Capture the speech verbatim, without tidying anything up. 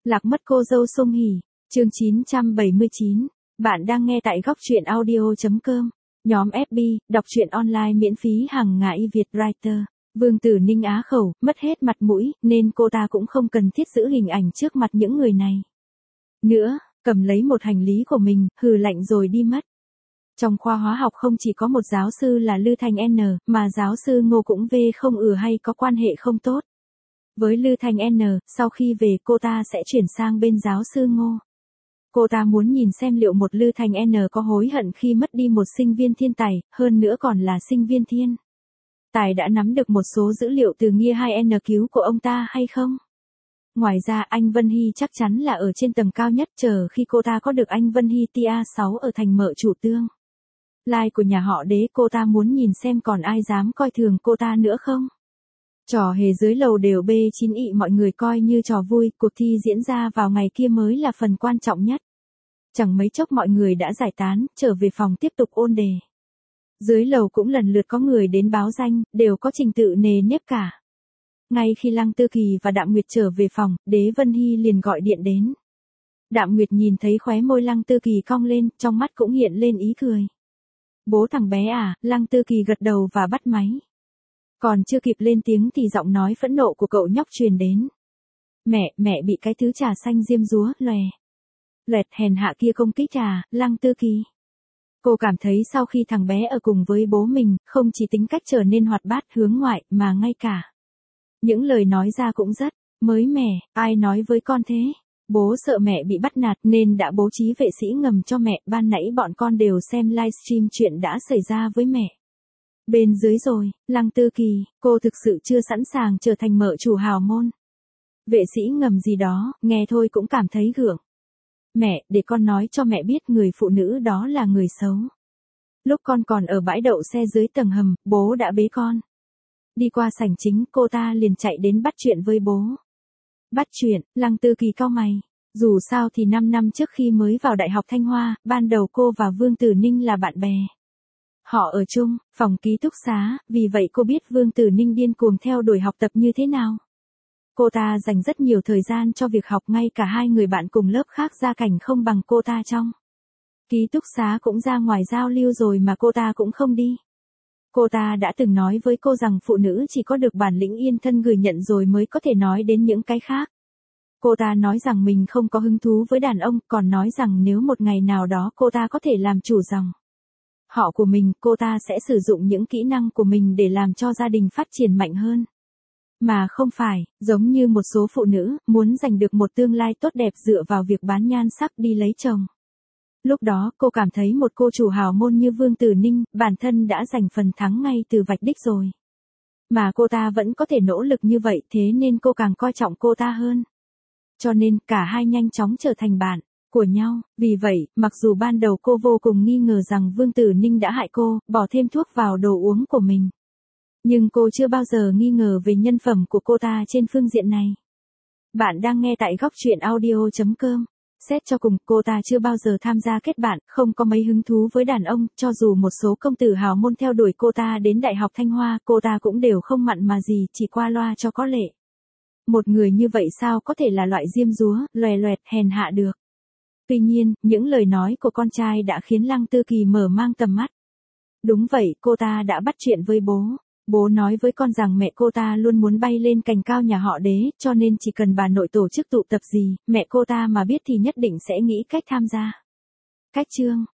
Lạc mất cô dâu Song Hỷ, chương chín trăm bảy mươi chín. Bạn đang nghe tại góc truyện audio chấm com. Nhóm ép bê, đọc truyện online miễn phí hàng ngày Việt Writer. Vương Tử Ninh á khẩu, mất hết mặt mũi, nên cô ta cũng không cần thiết giữ hình ảnh trước mặt những người này. Nữa, cầm lấy một hành lý của mình, hừ lạnh rồi đi mất. Trong khoa hóa học không chỉ có một giáo sư là Lư Thanh N, mà giáo sư Ngô cũng về không ử hay có quan hệ không tốt. Với Lư Thanh N, sau khi về cô ta sẽ chuyển sang bên giáo sư Ngô. Cô ta muốn nhìn xem liệu một Lư Thanh N có hối hận khi mất đi một sinh viên thiên tài, hơn nữa còn là sinh viên thiên tài đã nắm được một số dữ liệu từ Nghia hai N cứu của ông ta hay không. Ngoài ra anh Vân Hy chắc chắn là ở trên tầng cao nhất chờ khi cô ta có được anh Vân Hy Tia sáu ở thành mợ chủ tương lai của nhà họ Đế. Cô ta muốn nhìn xem còn ai dám coi thường cô ta nữa không. Trò hề dưới lầu đều bê chín ị mọi người coi như trò vui, cuộc thi diễn ra vào ngày kia mới là phần quan trọng nhất. Chẳng mấy chốc mọi người đã giải tán, trở về phòng tiếp tục ôn đề. Dưới lầu cũng lần lượt có người đến báo danh, đều có trình tự nề nếp cả. Ngay khi Lăng Tư Kỳ và Đạm Nguyệt trở về phòng, Đế Vân Hy liền gọi điện đến. Đạm Nguyệt nhìn thấy khóe môi Lăng Tư Kỳ cong lên, trong mắt cũng hiện lên ý cười. Bố thằng bé à, Lăng Tư Kỳ gật đầu và bắt máy. Còn chưa kịp lên tiếng thì giọng nói phẫn nộ của cậu nhóc truyền đến. Mẹ, mẹ bị cái thứ trà xanh diêm dúa, lòe. Loẹt hèn hạ kia công kích trà, Lăng Tư Kỳ. Cô cảm thấy sau khi thằng bé ở cùng với bố mình, không chỉ tính cách trở nên hoạt bát hướng ngoại, mà ngay cả những lời nói ra cũng rất mới mẻ. Ai nói với con thế? Bố sợ mẹ bị bắt nạt nên đã bố trí vệ sĩ ngầm cho mẹ. Ban nãy bọn con đều xem livestream chuyện đã xảy ra với mẹ bên dưới rồi. Lăng Tư Kỳ, cô thực sự chưa sẵn sàng trở thành mợ chủ hào môn. Vệ sĩ ngầm gì đó, nghe thôi cũng cảm thấy gượng. Mẹ, để con nói cho mẹ biết người phụ nữ đó là người xấu. Lúc con còn ở bãi đậu xe dưới tầng hầm, bố đã bế con đi qua sảnh chính, cô ta liền chạy đến bắt chuyện với bố. Bắt chuyện? Lăng Tư Kỳ cau mày. Dù sao thì năm năm trước khi mới vào Đại học Thanh Hoa, ban đầu cô và Vương Tử Ninh là bạn bè. Họ ở chung phòng ký túc xá, vì vậy cô biết Vương Tử Ninh điên cuồng theo đuổi học tập như thế nào. Cô ta dành rất nhiều thời gian cho việc học, ngay cả hai người bạn cùng lớp khác gia cảnh không bằng cô ta trong ký túc xá cũng ra ngoài giao lưu rồi mà cô ta cũng không đi. Cô ta đã từng nói với cô rằng phụ nữ chỉ có được bản lĩnh yên thân gửi nhận rồi mới có thể nói đến những cái khác. Cô ta nói rằng mình không có hứng thú với đàn ông, còn nói rằng nếu một ngày nào đó cô ta có thể làm chủ dòng họ của mình, cô ta sẽ sử dụng những kỹ năng của mình để làm cho gia đình phát triển mạnh hơn. Mà không phải, giống như một số phụ nữ, muốn giành được một tương lai tốt đẹp dựa vào việc bán nhan sắc đi lấy chồng. Lúc đó cô cảm thấy một cô chủ hào môn như Vương Tử Ninh, bản thân đã giành phần thắng ngay từ vạch đích rồi. Mà cô ta vẫn có thể nỗ lực như vậy, thế nên cô càng coi trọng cô ta hơn. Cho nên, cả hai nhanh chóng trở thành bạn của nhau. Vì vậy, mặc dù ban đầu cô vô cùng nghi ngờ rằng Vương Tử Ninh đã hại cô, bỏ thêm thuốc vào đồ uống của mình. Nhưng cô chưa bao giờ nghi ngờ về nhân phẩm của cô ta trên phương diện này. Bạn đang nghe tại góc truyện audio chấm com. Xét cho cùng, cô ta chưa bao giờ tham gia kết bạn, không có mấy hứng thú với đàn ông, cho dù một số công tử hào môn theo đuổi cô ta đến Đại học Thanh Hoa, cô ta cũng đều không mặn mà gì, chỉ qua loa cho có lệ. Một người như vậy sao có thể là loại diêm dúa, loè loẹt, hèn hạ được. Tuy nhiên, những lời nói của con trai đã khiến Lăng Tư Kỳ mở mang tầm mắt. Đúng vậy, cô ta đã bắt chuyện với bố. Bố nói với con rằng mẹ cô ta luôn muốn bay lên cành cao nhà họ Đế, cho nên chỉ cần bà nội tổ chức tụ tập gì, mẹ cô ta mà biết thì nhất định sẽ nghĩ cách tham gia. Cách chương,